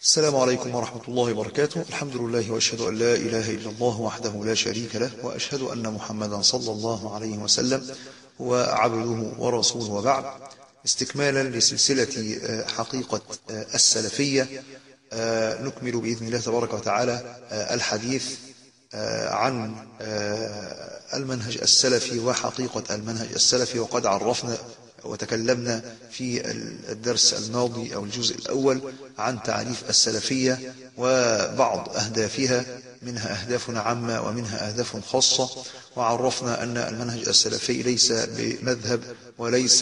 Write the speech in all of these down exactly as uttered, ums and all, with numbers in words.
السلام عليكم ورحمة الله وبركاته. الحمد لله وأشهد أن لا إله إلا الله وحده لا شريك له، وأشهد أن محمدا صلى الله عليه وسلم هو عبده ورسوله، وبعد. استكمالا لسلسلة حقيقة السلفية، نكمل بإذن الله تبارك وتعالى الحديث عن المنهج السلفي وحقيقة المنهج السلفي. وقد عرفنا وتكلمنا في الدرس الماضي أو الجزء الأول عن تعريف السلفية وبعض أهدافها، منها أهداف عامة ومنها أهداف خاصة. وعرفنا أن المنهج السلفي ليس بمذهب وليس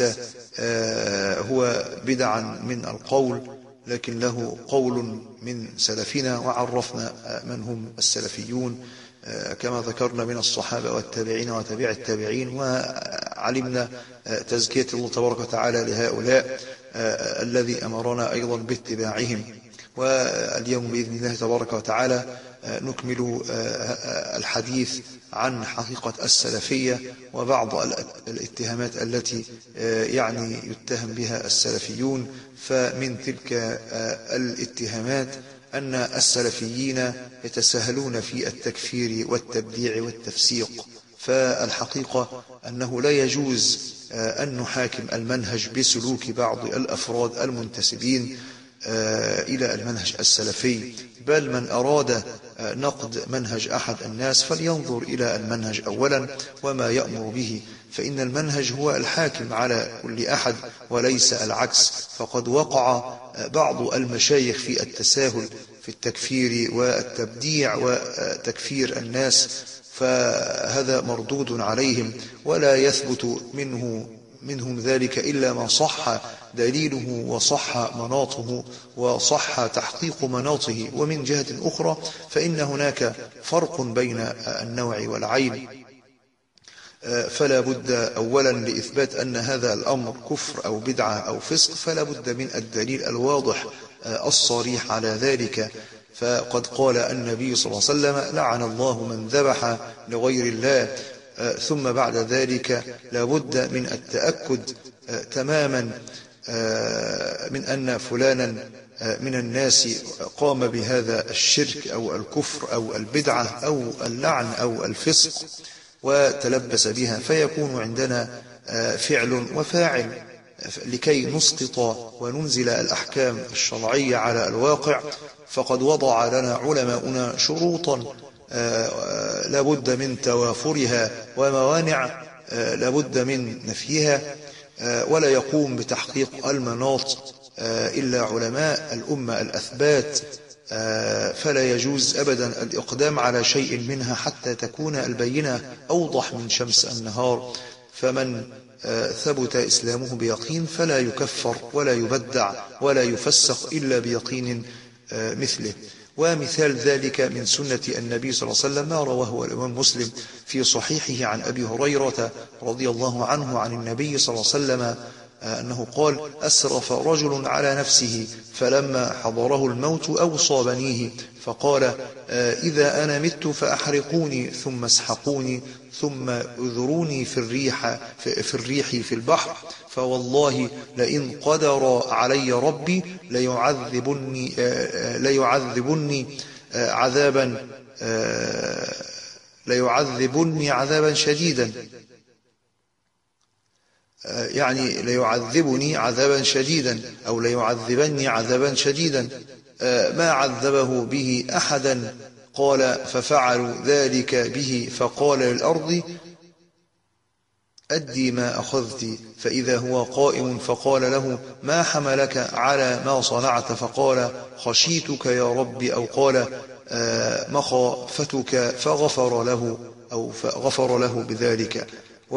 هو بدعا من القول، لكن له قول من سلفنا. وعرفنا من هم السلفيون كما ذكرنا من الصحابة والتابعين وتابع التابعين، وعلمنا تزكية الله تبارك وتعالى لهؤلاء الذي أمرنا أيضا باتباعهم. واليوم بإذن الله تبارك وتعالى نكمل الحديث عن حقيقة السلفية وبعض الاتهامات التي يعني يتهم بها السلفيون. فمن تلك الاتهامات أن السلفيين يتساهلون في التكفير والتبديع والتفسيق. فالحقيقة أنه لا يجوز أن نحاكم المنهج بسلوك بعض الأفراد المنتسبين إلى المنهج السلفي، بل من أراد نقد منهج أحد الناس فلينظر إلى المنهج أولا وما يأمر به، فإن المنهج هو الحاكم على كل أحد وليس العكس. فقد وقع بعض المشايخ في التساهل في التكفير والتبديع وتكفير الناس، فهذا مردود عليهم، ولا يثبت منه منهم ذلك إلا ما صح دليله وصح مناطه وصح تحقيق مناطه. ومن جهة أخرى فإن هناك فرق بين النوع والعين، فلا بد أولا لإثبات أن هذا الأمر كفر أو بدعة أو فسق، فلا بد من الدليل الواضح الصريح على ذلك. فقد قال النبي صلى الله عليه وسلم: لعن الله من ذبح لغير الله. ثم بعد ذلك لا بد من التأكد تماما من أن فلانا من الناس قام بهذا الشرك أو الكفر أو البدعة أو اللعن أو الفسق وتلبس بها، فيكون عندنا فعل وفاعل لكي نسقط وننزل الأحكام الشرعية على الواقع. فقد وضع لنا علماؤنا شروطا لا بد من توافرها وموانع لا بد من نفيها، ولا يقوم بتحقيق المناط إلا علماء الأمة الأثبات. فلا يجوز أبدا الإقدام على شيء منها حتى تكون البينة أوضح من شمس النهار. فمن ثبت إسلامه بيقين فلا يكفر ولا يبدع ولا يفسق إلا بيقين مثله. ومثال ذلك من سنة النبي صلى الله عليه وسلم ما رواه الإمام مسلم في صحيحه عن أبي هريرة رضي الله عنه عن النبي صلى الله عليه وسلم أنه قال: أسرف رجل على نفسه فلما حضره الموت أوصى بنيه فقال: إذا أنا مت فأحرقوني ثم اسحقوني ثم أذروني في الريح في الريح في البحر، فوالله لئن قدر علي ربي ليعذبني ليعذبني عذابا ليعذبني عذابا شديدا يعني ليعذبني عذابا شديدا أو ليعذبني عذابا شديدا ما عذبه به أحدا. قال: ففعلوا ذلك به، فقال للأرض: أدي ما أخذت. فإذا هو قائم فقال له: ما حملك على ما صنعت؟ فقال: خشيتك يا ربي، أو قال مخافتك، فغفر له أو فغفر له بذلك.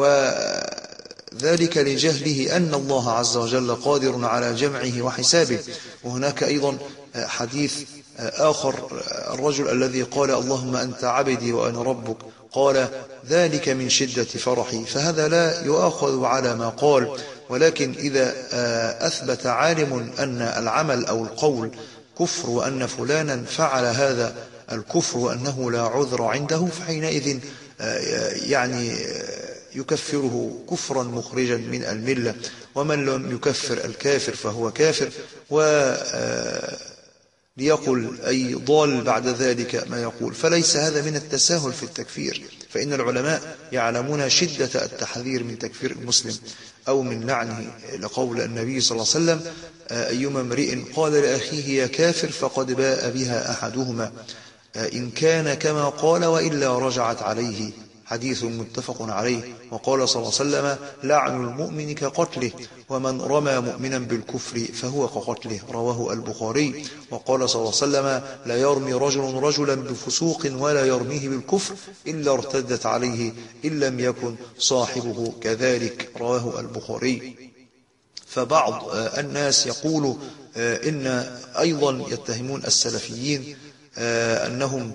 وذلك لجهله أن الله عز وجل قادر على جمعه وحسابه. وهناك أيضا حديث آخر، الرجل الذي قال: اللهم أنت عبدي وأنا ربك، قال: ذلك من شدة فرحي. فهذا لا يؤاخذ على ما قال، ولكن إذا أثبت عالم أن العمل أو القول كفر وأن فلانا فعل هذا الكفر وأنه لا عذر عنده، فحينئذ يعني يكفره كفرا مخرجا من الملة. ومن لم يكفر الكافر فهو كافر. و ليقل أي ضال بعد ذلك ما يقول. فليس هذا من التساهل في التكفير، فإن العلماء يعلمون شدة التحذير من تكفير المسلم أو من لعنه، لقول النبي صلى الله عليه وسلم: أيما امرئ قال لأخيه يا كافر فقد باء بها أحدهما إن كان كما قال وإلا رجعت عليه، حديث متفق عليه. وقال صلى الله عليه وسلم: لعن المؤمن كقتله، ومن رمى مؤمنا بالكفر فهو كقتله، رواه البخاري. وقال صلى الله عليه وسلم: لا يرمي رجل رجلا بفسوق ولا يرميه بالكفر إلا ارتدت عليه إن لم يكن صاحبه كذلك، رواه البخاري. فبعض الناس يقول إن أيضا يتهمون السلفيين أنهم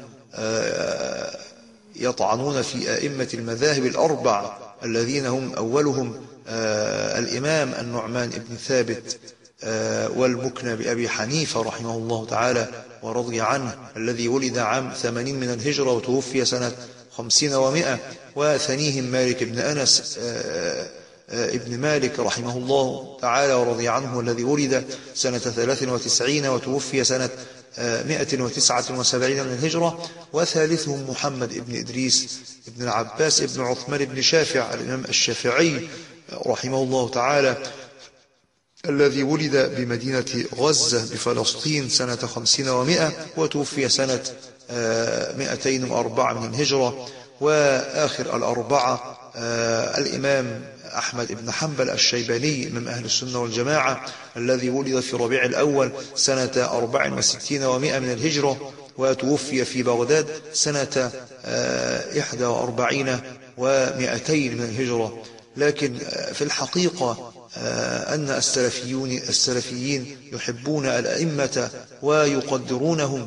يطعنون في أئمة المذاهب الأربع الذين هم أولهم الإمام النعمان بن ثابت والمكنى بأبي حنيفة رحمه الله تعالى ورضي عنه، الذي ولد عام ثمانين من الهجرة وتوفي سنة خمسين ومائة. وثنيهم مالك بن أنس ابن مالك رحمه الله تعالى ورضي عنه، الذي ولد سنة ثلاث وتسعين وتوفي سنة مائة وتسعة وسبعين من الهجرة. وثالثهم محمد ابن إدريس ابن العباس ابن عثمان بن شافع الإمام الشافعي رحمه الله تعالى، الذي ولد بمدينة غزة بفلسطين سنة خمسين ومائة وتوفي سنة مائتين وأربعة من الهجرة. وآخر الأربعة الإمام أحمد بن حنبل الشيباني من أهل السنة والجماعة، الذي ولد في ربيع الأول سنة أربع وستين ومائة من الهجرة وتوفي في بغداد سنة إحدى وأربعين ومائتين من الهجرة. لكن في الحقيقة أن السلفيون السلفيين يحبون الأئمة ويقدرونهم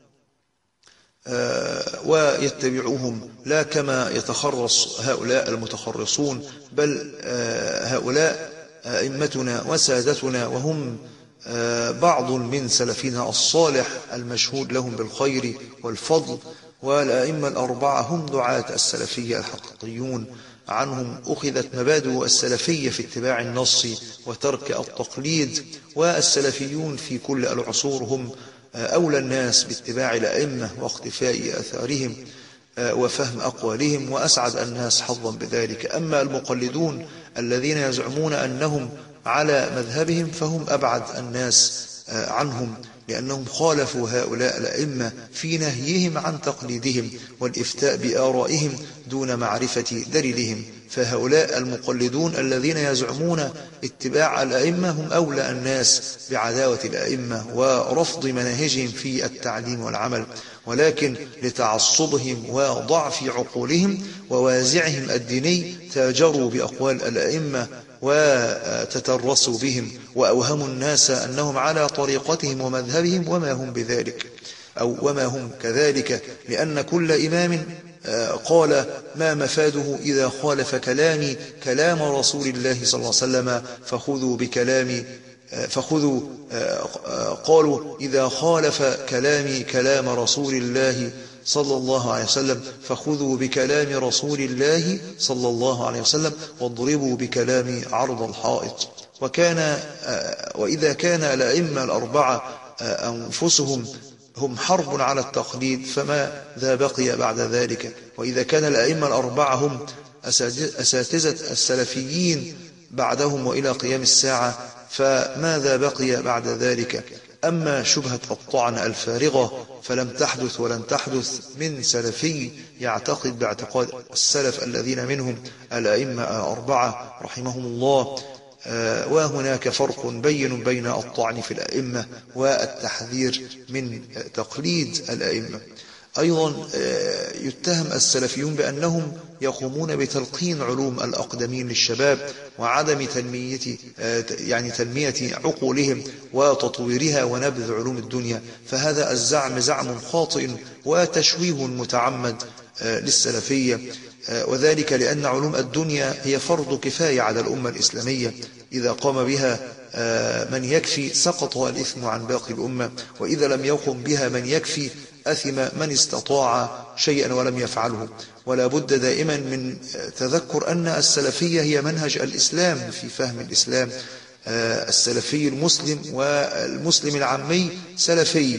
ويتبعوهم، لا كما يتخرص هؤلاء المتخرصون، بل هؤلاء أئمتنا وسادتنا، وهم بعض من سلفنا الصالح المشهود لهم بالخير والفضل. والأئمة الأربعة هم دعاة السلفية الحقيقيون، عنهم أخذت مبادئ السلفية في اتباع النص وترك التقليد. والسلفيون في كل العصور هم أولى الناس باتباع الأئمة واقتفاء أثارهم وفهم أقوالهم، وأسعد الناس حظا بذلك. أما المقلدون الذين يزعمون أنهم على مذهبهم فهم أبعد الناس عنهم، لأنهم خالفوا هؤلاء الأئمة في نهيهم عن تقليدهم والإفتاء بآرائهم دون معرفة دليلهم. فهؤلاء المقلدون الذين يزعمون اتباع الأئمة هم أولى الناس بعداوة الأئمة ورفض مناهجهم في التعليم والعمل، ولكن لتعصبهم وضعف عقولهم ووازعهم الديني تاجروا بأقوال الأئمة وتترسوا بهم وأوهموا الناس أنهم على طريقتهم ومذهبهم، وما هم بذلك أو وما هم كذلك، لأن كل إمام قال ما مفاده إذا خالف كلامي كلام رسول الله صلى الله عليه وسلم فخذوا بكلامي فخذوا قالوا إذا خالف كلامي كلام رسول الله صلى الله عليه وسلم فخذوا بكلام رسول الله صلى الله عليه وسلم واضربوا بكلامي عرض الحائط. وكان وإذا كان الأئمة الأربعة أنفسهم هم حرب على التقليد فما ذا بقي بعد ذلك. وإذا كان الأئمة الأربعة هم أساتذة السلفيين بعدهم وإلى قيام الساعة فماذا بقي بعد ذلك؟ أما شبهة الطعن الفارغة فلم تحدث ولن تحدث من سلفي يعتقد باعتقاد السلف الذين منهم الأئمة الأربعة رحمهم الله. وهناك فرق بين بين الطعن في الأئمة والتحذير من تقليد الأئمة. أيضا يتهم السلفيون بأنهم يقومون بتلقين علوم الأقدمين للشباب وعدم تنمية يعني تنمية عقولهم وتطويرها ونبذ علوم الدنيا، فهذا الزعم زعم خاطئ وتشويه متعمد للسلفية، وذلك لأن علوم الدنيا هي فرض كفاية على الأمة الإسلامية، إذا قام بها من يكفي سقط الإثم عن باقي الأمة، وإذا لم يقم بها من يكفي أثم من استطاع شيئا ولم يفعله. ولا بد دائما من تذكر أن السلفية هي منهج الإسلام في فهم الإسلام. السلفي المسلم والمسلم العامي سلفي،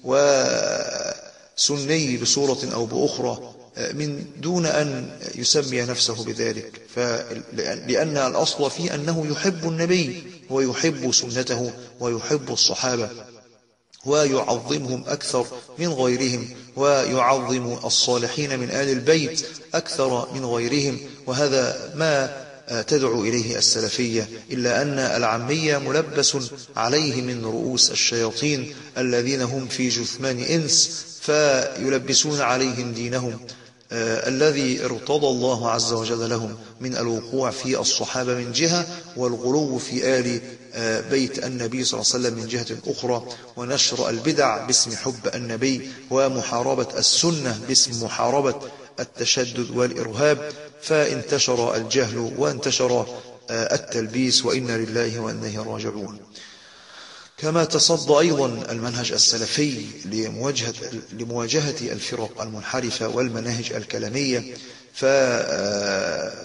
وسني بصورة أو بأخرى من دون أن يسمي نفسه بذلك، لأن الأصل فيه أنه يحب النبي ويحب سنته ويحب الصحابة ويعظمهم أكثر من غيرهم، ويعظم الصالحين من آل البيت أكثر من غيرهم، وهذا ما تدعو إليه السلفية، إلا أن العامية ملبس عليه من رؤوس الشياطين الذين هم في جثمان إنس، فيلبسون عليهم دينهم آه الذي ارتضى الله عز وجل لهم من الوقوع في الصحابة من جهة، والغلو في آل آه بيت النبي صلى الله عليه وسلم من جهة أخرى، ونشر البدع باسم حب النبي، ومحاربة السنة باسم محاربة التشدد والإرهاب، فانتشر الجهل وانتشر آه التلبيس، وإنا لله وإنا راجعون. كما تصدى أيضا المنهج السلفي لمواجهة, لمواجهة الفرق المنحرفة والمناهج الكلامية، فمعالم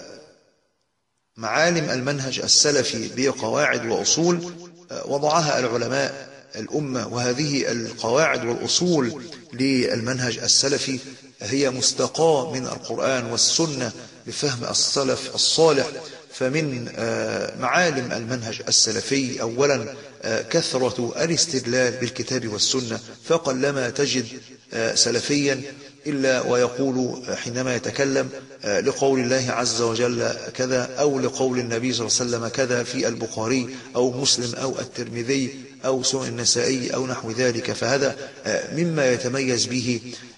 المنهج السلفي بقواعد وأصول وضعها العلماء الأمة، وهذه القواعد والأصول للمنهج السلفي هي مستقاة من القرآن والسنة بفهم السلف الصالح. فمن معالم المنهج السلفي أولا كثرة الاستدلال بالكتاب والسنة، فقلما تجد سلفيا إلا ويقول حينما يتكلم لقول الله عز وجل كذا، أو لقول النبي صلى الله عليه وسلم كذا في البخاري أو مسلم أو الترمذي أو سنن النسائي أو نحو ذلك. فهذا مما يتميز به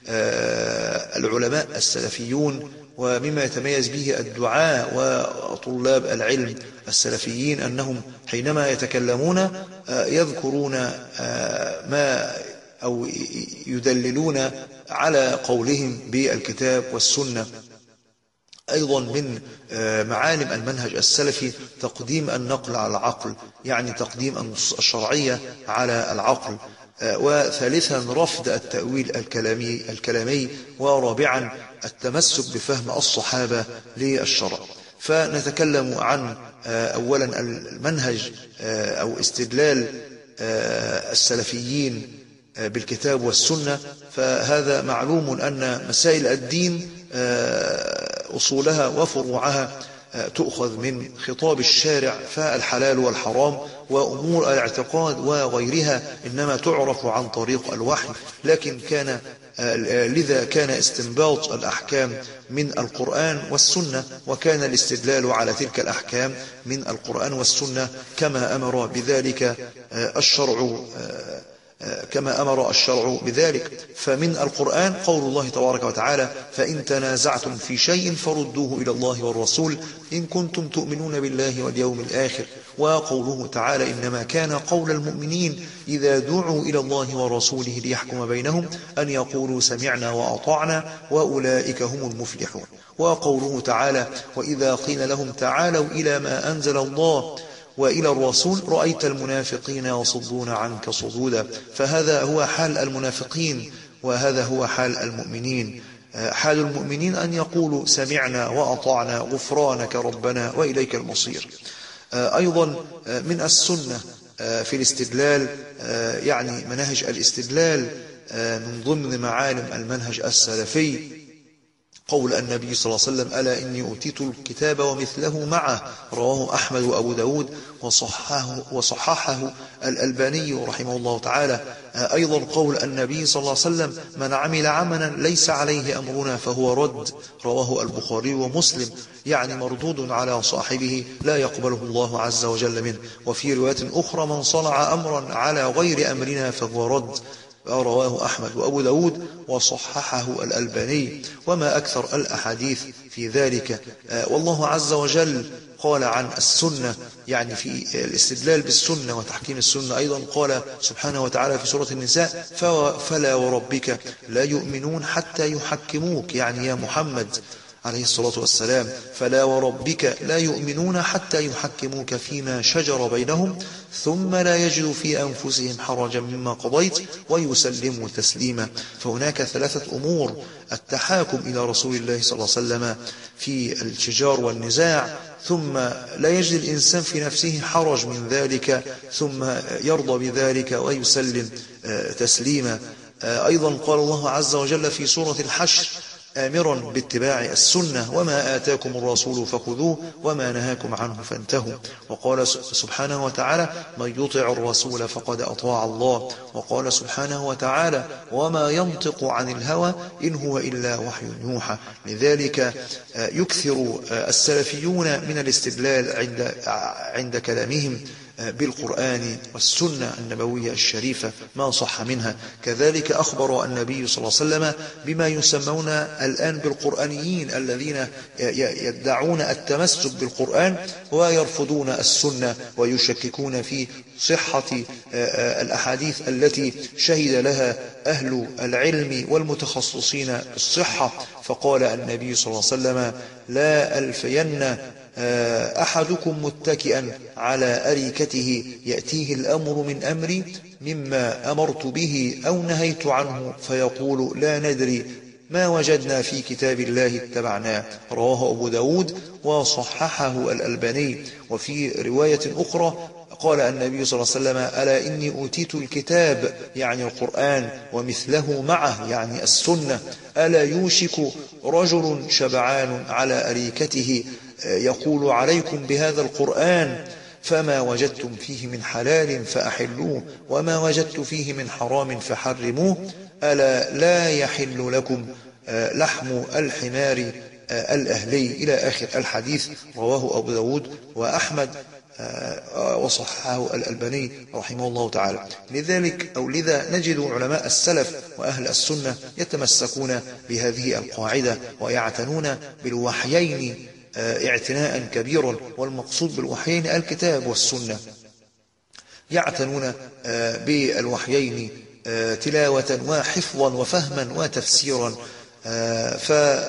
العلماء السلفيون، ومما يتميز به الدعاء وطلاب العلم السلفيين، أنهم حينما يتكلمون يذكرون ما أو يدللون على قولهم بالكتاب والسنة. أيضا من معالم المنهج السلفي تقديم النقل على العقل، يعني تقديم النصوص الشرعية على العقل. وثالثا رفض التأويل الكلامي, الكلامي ورابعا التمسك بفهم الصحابة للشرع. فنتكلم عن أولا المنهج أو استدلال السلفيين بالكتاب والسنة. فهذا معلوم أن مسائل الدين أصولها وفروعها تؤخذ من خطاب الشارع، فالحلال والحرام وأمور الاعتقاد وغيرها إنما تعرف عن طريق الوحي، لكن كان لذا كان استنباط الأحكام من القرآن والسنة، وكان الاستدلال على تلك الأحكام من القرآن والسنة كما أمر بذلك الشرع كما أمر الشرع بذلك. فمن القرآن قول الله تبارك وتعالى: فإن تنازعتم في شيء فردوه إلى الله والرسول إن كنتم تؤمنون بالله واليوم الآخر. وقوله تعالى: إنما كان قول المؤمنين إذا دعوا إلى الله ورسوله ليحكم بينهم أن يقولوا سمعنا وأطعنا وأولئك هم المفلحون. وقوله تعالى: وإذا قيل لهم تعالوا إلى ما أنزل الله وإلى الرسول رأيت المنافقين يصدون عنك صدودا. فهذا هو حال المنافقين، وهذا هو حال المؤمنين. حال المؤمنين أن يقولوا سمعنا وأطعنا غفرانك ربنا وإليك المصير. أيضا من السنة في الاستدلال، يعني مناهج الاستدلال من ضمن معالم المنهج السلفي قول النبي صلى الله عليه وسلم: ألا إني أوتيت الكتاب ومثله معه، رواه أحمد وأبو داود وصححه, وصححه الألباني رحمه الله تعالى. أيضا قول النبي صلى الله عليه وسلم: من عمل عملا ليس عليه أمرنا فهو رد، رواه البخاري ومسلم، يعني مردود على صاحبه لا يقبله الله عز وجل منه. وفي رواية أخرى: من صنع أمرا على غير أمرنا فهو رد، رواه أحمد وأبو داود وصححه الألباني. وما أكثر الأحاديث في ذلك. والله عز وجل قال عن السنة، يعني في الاستدلال بالسنة وتحكيم السنة، أيضا قال سبحانه وتعالى في سورة النساء: فلا وربك لا يؤمنون حتى يحكموك، يعني يا محمد عليه الصلاة والسلام، فلا وربك لا يؤمنون حتى يحكموك فيما شجر بينهم ثم لا يجدوا في أنفسهم حرجا مما قضيت ويسلموا تسليما. فهناك ثلاثة أمور: التحاكم إلى رسول الله صلى الله عليه وسلم في الشجار والنزاع، ثم لا يجد الإنسان في نفسه حرج من ذلك، ثم يرضى بذلك ويسلم تسليما. أيضا قال الله عز وجل في سورة الحشر آمرا باتباع السنة: وما آتاكم الرسول فخذوه وما نهاكم عنه فانتهوا. وقال سبحانه وتعالى: من يطع الرسول فقد أطاع الله. وقال سبحانه وتعالى: وما ينطق عن الهوى إن هو إلا وحي يوحى. لذلك يكثر السلفيون من الاستدلال عند عند كلامهم بالقرآن والسنة النبوية الشريفة ما صح منها. كذلك أخبر النبي صلى الله عليه وسلم بما يسمون الآن بالقرآنيين الذين يدعون التمسك بالقرآن ويرفضون السنة ويشككون في صحة الأحاديث التي شهد لها أهل العلم والمتخصصين بالصحة. فقال النبي صلى الله عليه وسلم: لا ألفين أحدكم متكئا على أريكته يأتيه الأمر من أمري مما أمرت به أو نهيت عنه فيقول: لا ندري ما وجدنا في كتاب الله اتبعناه. رواه أبو داود وصححه الألباني. وفي رواية أخرى قال النبي صلى الله عليه وسلم: ألا إني أوتيت الكتاب يعني القرآن ومثله معه يعني السنة. ألا يوشك رجل شبعان على أريكته يقول: عليكم بهذا القرآن فما وجدتم فيه من حلال فأحلوه وما وجدت فيه من حرام فحرموه. ألا لا يحل لكم لحم الحمار الأهلي إلى آخر الحديث. رواه أبو داود وأحمد وصححه الألباني رحمه الله تعالى. لذلك أو لذا نجد علماء السلف وأهل السنة يتمسكون بهذه القاعدة ويعتنون بالوحيين اعتناء كبيرا، والمقصود بالوحيين الكتاب والسنة. يعتنون بالوحيين تلاوة وحفظا وفهما وتفسيرا، ف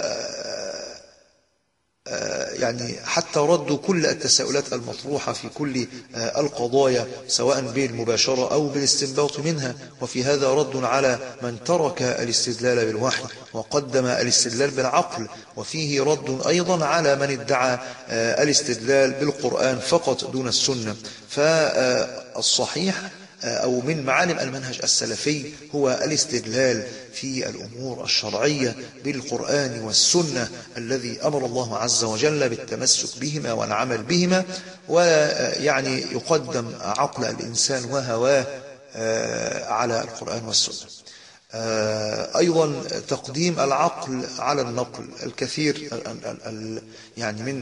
يعني حتى ردوا كل التساؤلات المطروحة في كل القضايا سواء بالمباشرة أو بالاستنباط منها. وفي هذا رد على من ترك الاستدلال بالوحي وقدم الاستدلال بالعقل. وفيه رد أيضا على من ادعى الاستدلال بالقرآن فقط دون السنة. فالصحيح أو من معالم المنهج السلفي هو الاستدلال في الأمور الشرعية بالقرآن والسنة الذي أمر الله عز وجل بالتمسك بهما والعمل بهما، ويعني يقدم عقل الإنسان وهواه على القرآن والسنة. أيضا تقديم العقل على النقل. الكثير يعني من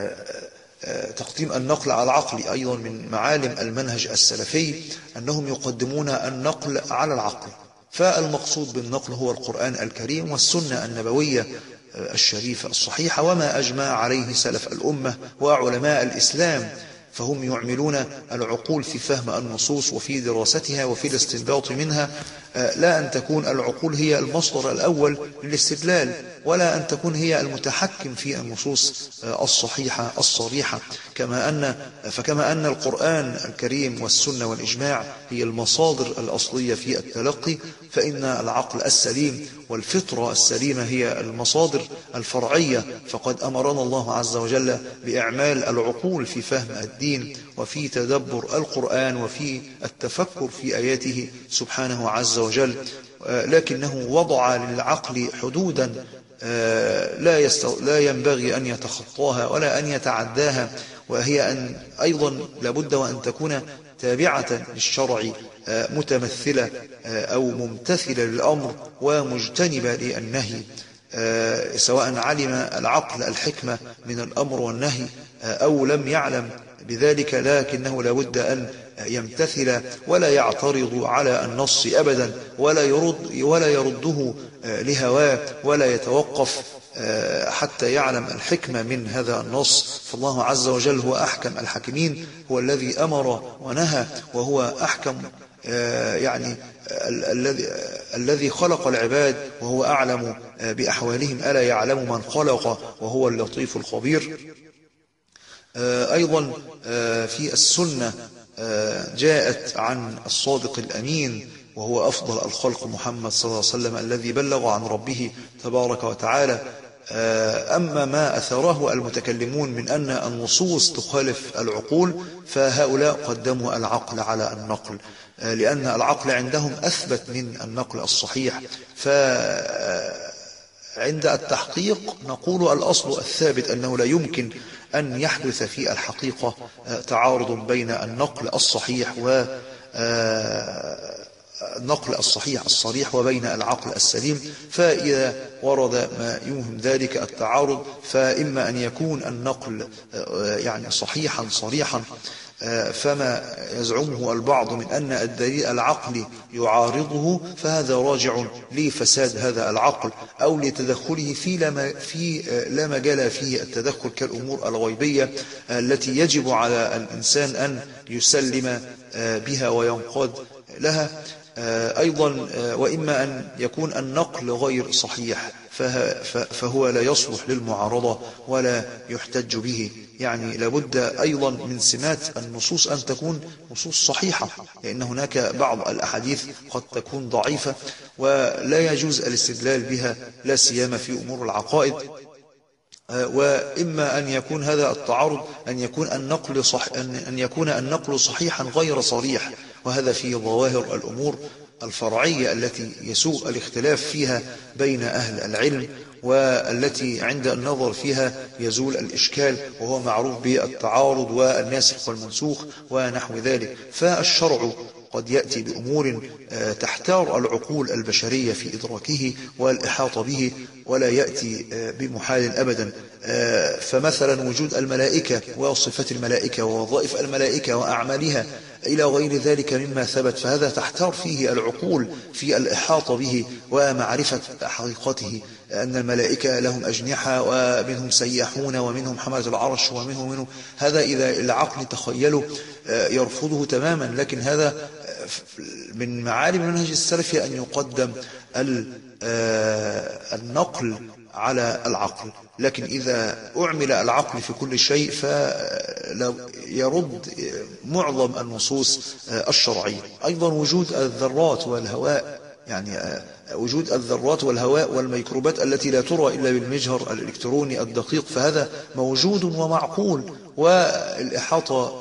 تقديم النقل على العقل أيضا من معالم المنهج السلفي أنهم يقدمون النقل على العقل. فالمقصود بالنقل هو القرآن الكريم والسنة النبوية الشريفة الصحيحة وما أجمع عليه سلف الأمة وعلماء الإسلام. فهم يعملون العقول في فهم النصوص وفي دراستها وفي الاستنباط منها، لا أن تكون العقول هي المصدر الأول للاستدلال، ولا أن تكون هي المتحكم في النصوص الصحيحة الصريحة. كما أن فكما أن القرآن الكريم والسنة والإجماع هي المصادر الأصلية في التلقي، فإن العقل السليم والفطرة السليمة هي المصادر الفرعية. فقد أمرنا الله عز وجل بإعمال العقول في فهم الدين وفي تدبر القرآن وفي التفكر في آياته سبحانه عز وجل، لكنه وضع للعقل حدودا لا, يستو... لا ينبغي أن يتخطاها ولا أن يتعداها، وهي أن أيضا لابد وأن تكون تابعة للشرع متمثلة أو ممتثلة للأمر ومجتنبة للنهي، سواء علم العقل الحكمة من الأمر والنهي أو لم يعلم بذلك، لكنه لابد أن يمتثل ولا يعترض على النص أبدا ولا يرد ولا يرده لهواه ولا يتوقف حتى يعلم الحكمة من هذا النص. فالله عز وجل هو أحكم الحاكمين، هو الذي أمر ونهى، وهو أحكم يعني الذي الذي خلق العباد وهو أعلم بأحوالهم. ألا يعلم من خلق وهو اللطيف الخبير. أيضا في السنة جاءت عن الصادق الأمين وهو أفضل الخلق محمد صلى الله عليه وسلم الذي بلغ عن ربه تبارك وتعالى. أما ما أثره المتكلمون من أن النصوص تخالف العقول فهؤلاء قدموا العقل على النقل. لأن العقل عندهم أثبت من النقل الصحيح. فعند التحقيق نقول الأصل الثابت أنه لا يمكن أن يحدث في الحقيقة تعارض بين النقل الصحيح و النقل الصحيح الصريح وبين العقل السليم. فإذا ورد ما يوهم ذلك التعارض فإما أن يكون النقل يعني صحيحا صريحا فما يزعمه البعض من أن الدليل العقلي يعارضه، فهذا راجع لفساد هذا العقل أو لتدخله في لا في لا مجال فيه التدخل كالأمور الغيبية التي يجب على الإنسان أن يسلم بها وينقاد لها. أيضا وإما أن يكون النقل غير صحيح فهو لا يصلح للمعارضة ولا يحتج به. يعني لابد أيضا من سمات النصوص أن تكون نصوص صحيحة، لأن هناك بعض الأحاديث قد تكون ضعيفة ولا يجوز الاستدلال بها لا سيما في أمور العقائد. وإما أن يكون هذا التعارض أن يكون النقل صح أن يكون النقل صحيحا غير صريح، وهذا في ظواهر الأمور الفرعية التي يسوء الاختلاف فيها بين أهل العلم، والتي عند النظر فيها يزول الإشكال، وهو معروف بالتعارض والناسخ والمنسوخ ونحو ذلك. فالشرع قد يأتي بأمور تحتار العقول البشرية في إدراكه والإحاطة به، ولا يأتي بمحال أبدا. فمثلا وجود الملائكة وصفات الملائكة ووظائف الملائكة وأعمالها إلى غير ذلك مما ثبت، فهذا تحتار فيه العقول في الإحاطة به ومعرفة حقيقته، أن الملائكة لهم أجنحة ومنهم سياحون ومنهم حملة العرش ومنهم منهم هذا إذا العقل تخيله يرفضه تماما. لكن هذا من معالم المنهج السلفي أن يقدم النقل على العقل، لكن إذا أعمل العقل في كل شيء فيرد معظم النصوص الشرعية. أيضا وجود الذرات والهواء، يعني وجود الذرات والهواء والميكروبات التي لا ترى إلا بالمجهر الإلكتروني الدقيق، فهذا موجود ومعقول، والإحاطة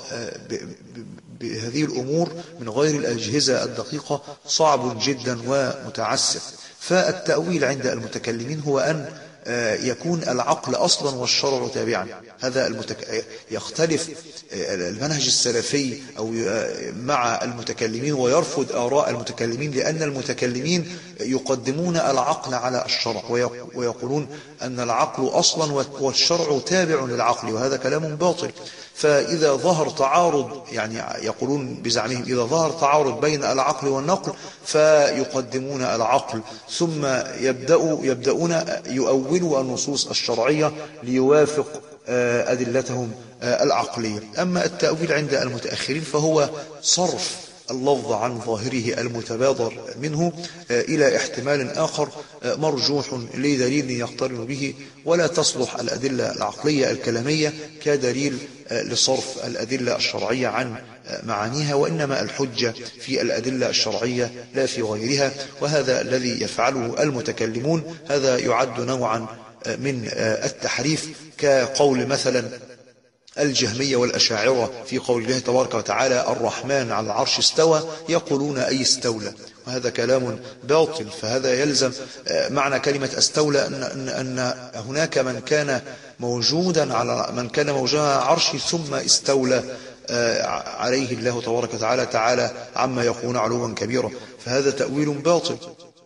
بهذه الأمور من غير الأجهزة الدقيقة صعب جدا ومتعسف. فالتأويل عند المتكلمين هو أن يكون العقل أصلا والشرع تابعا. هذا المتك... يختلف المنهج السلفي أو مع المتكلمين ويرفض آراء المتكلمين، لأن المتكلمين يقدمون العقل على الشرع ويقولون أن العقل أصلا والشرع تابع للعقل، وهذا كلام باطل. فإذا ظهر تعارض، يعني يقولون بزعمهم إذا ظهر تعارض بين العقل والنقل فيقدمون العقل، ثم يبدأوا يبدأون يؤولوا النصوص الشرعية ليوافق أدلتهم العقلية. أما التأويل عند المتأخرين فهو صرف اللفظ عن ظاهره المتبادر منه إلى احتمال آخر مرجوح لدليل يقترن به، ولا تصلح الأدلة العقلية الكلامية كدليل لصرف الأدلة الشرعية عن معانيها، وإنما الحجة في الأدلة الشرعية لا في غيرها. وهذا الذي يفعله المتكلمون، هذا يعد نوعا من التحريف، كقول مثلا الجهمية والأشاعرة في قول الله تبارك وتعالى الرحمن على العرش استوى، يقولون أي استولى، وهذا كلام باطل. فهذا يلزم معنى كلمة استولى أن, أن, أن هناك من كان موجودا على من كان موجودا على عرشه ثم استولى عليه الله تبارك وتعالى تعالى عما يقولون علوا كبيرا، فهذا تأويل باطل،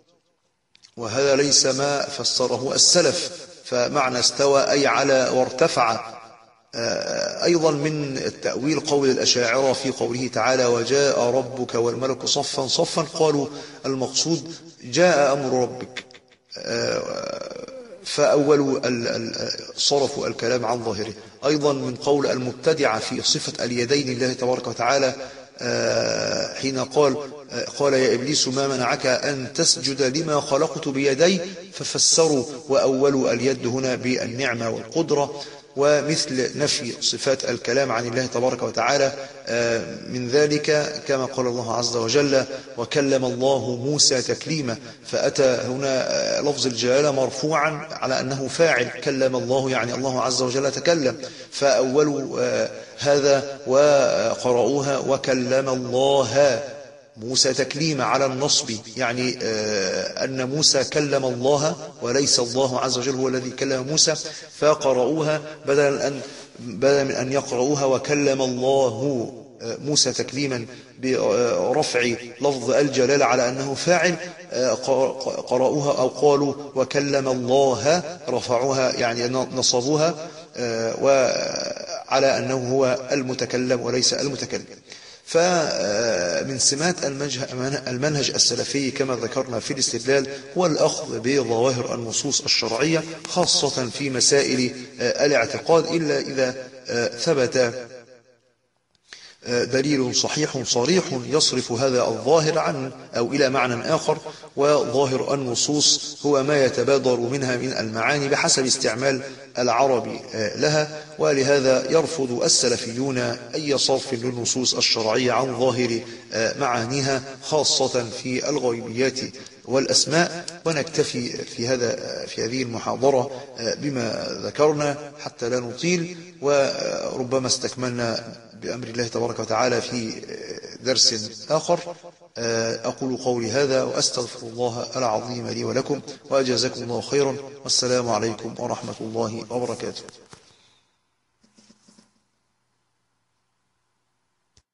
وهذا ليس ما فسره السلف. فمعنى استوى أي على وارتفع. أيضا من التأويل قول الأشاعرة في قوله تعالى وجاء ربك والملك صفا صفا، قالوا المقصود جاء أمر ربك، فأولوا صرفوا الكلام عن ظاهره. أيضا من قول المبتدعة في صفة اليدين لله تبارك وتعالى حين قال قال يا إبليس ما منعك أن تسجد لما خلقت بيدي، ففسروا وأولوا اليد هنا بالنعمة والقدرة، ومثل نفي صفات الكلام عن الله تبارك وتعالى من ذلك كما قال الله عز وجل وكلم الله موسى تكليما، فأتى هنا لفظ الجلالة مرفوعا على أنه فاعل، كلم الله يعني الله عز وجل تكلم، فأولوا هذا وقرأوها وكلم الله موسى تكليم على النصب، يعني أن موسى كلم الله وليس الله عز وجل هو الذي كلم موسى، فقرأوها بدلا أن بدلا من أن يقرأوها وكلم الله موسى تكليما برفع لفظ الجلال على أنه فاعل، قرأوها أو قالوا وكلم الله، رفعوها يعني نصبوها وعلى أنه هو المتكلم وليس المتكلم. فمن سمات المنهج السلفي كما ذكرنا في الاستدلال هو الأخذ بظواهر النصوص الشرعية خاصة في مسائل الاعتقاد، إلا إذا ثبت دليل صحيح صريح يصرف هذا الظاهر عن أو إلى معنى آخر. وظاهر النصوص هو ما يتبادر منها من المعاني بحسب استعمال العرب لها، ولهذا يرفض السلفيون أي صرف للنصوص الشرعية عن ظاهر معانيها خاصة في الغيبيات والأسماء. ونكتفي في هذا في هذه المحاضرة بما ذكرنا حتى لا نطيل، وربما استكملنا بأمر الله تبارك وتعالى في درس آخر. أقول قولي هذا وأستغفر الله العظيم لي ولكم، وأجزاكم الله خيرا، والسلام عليكم ورحمة الله وبركاته.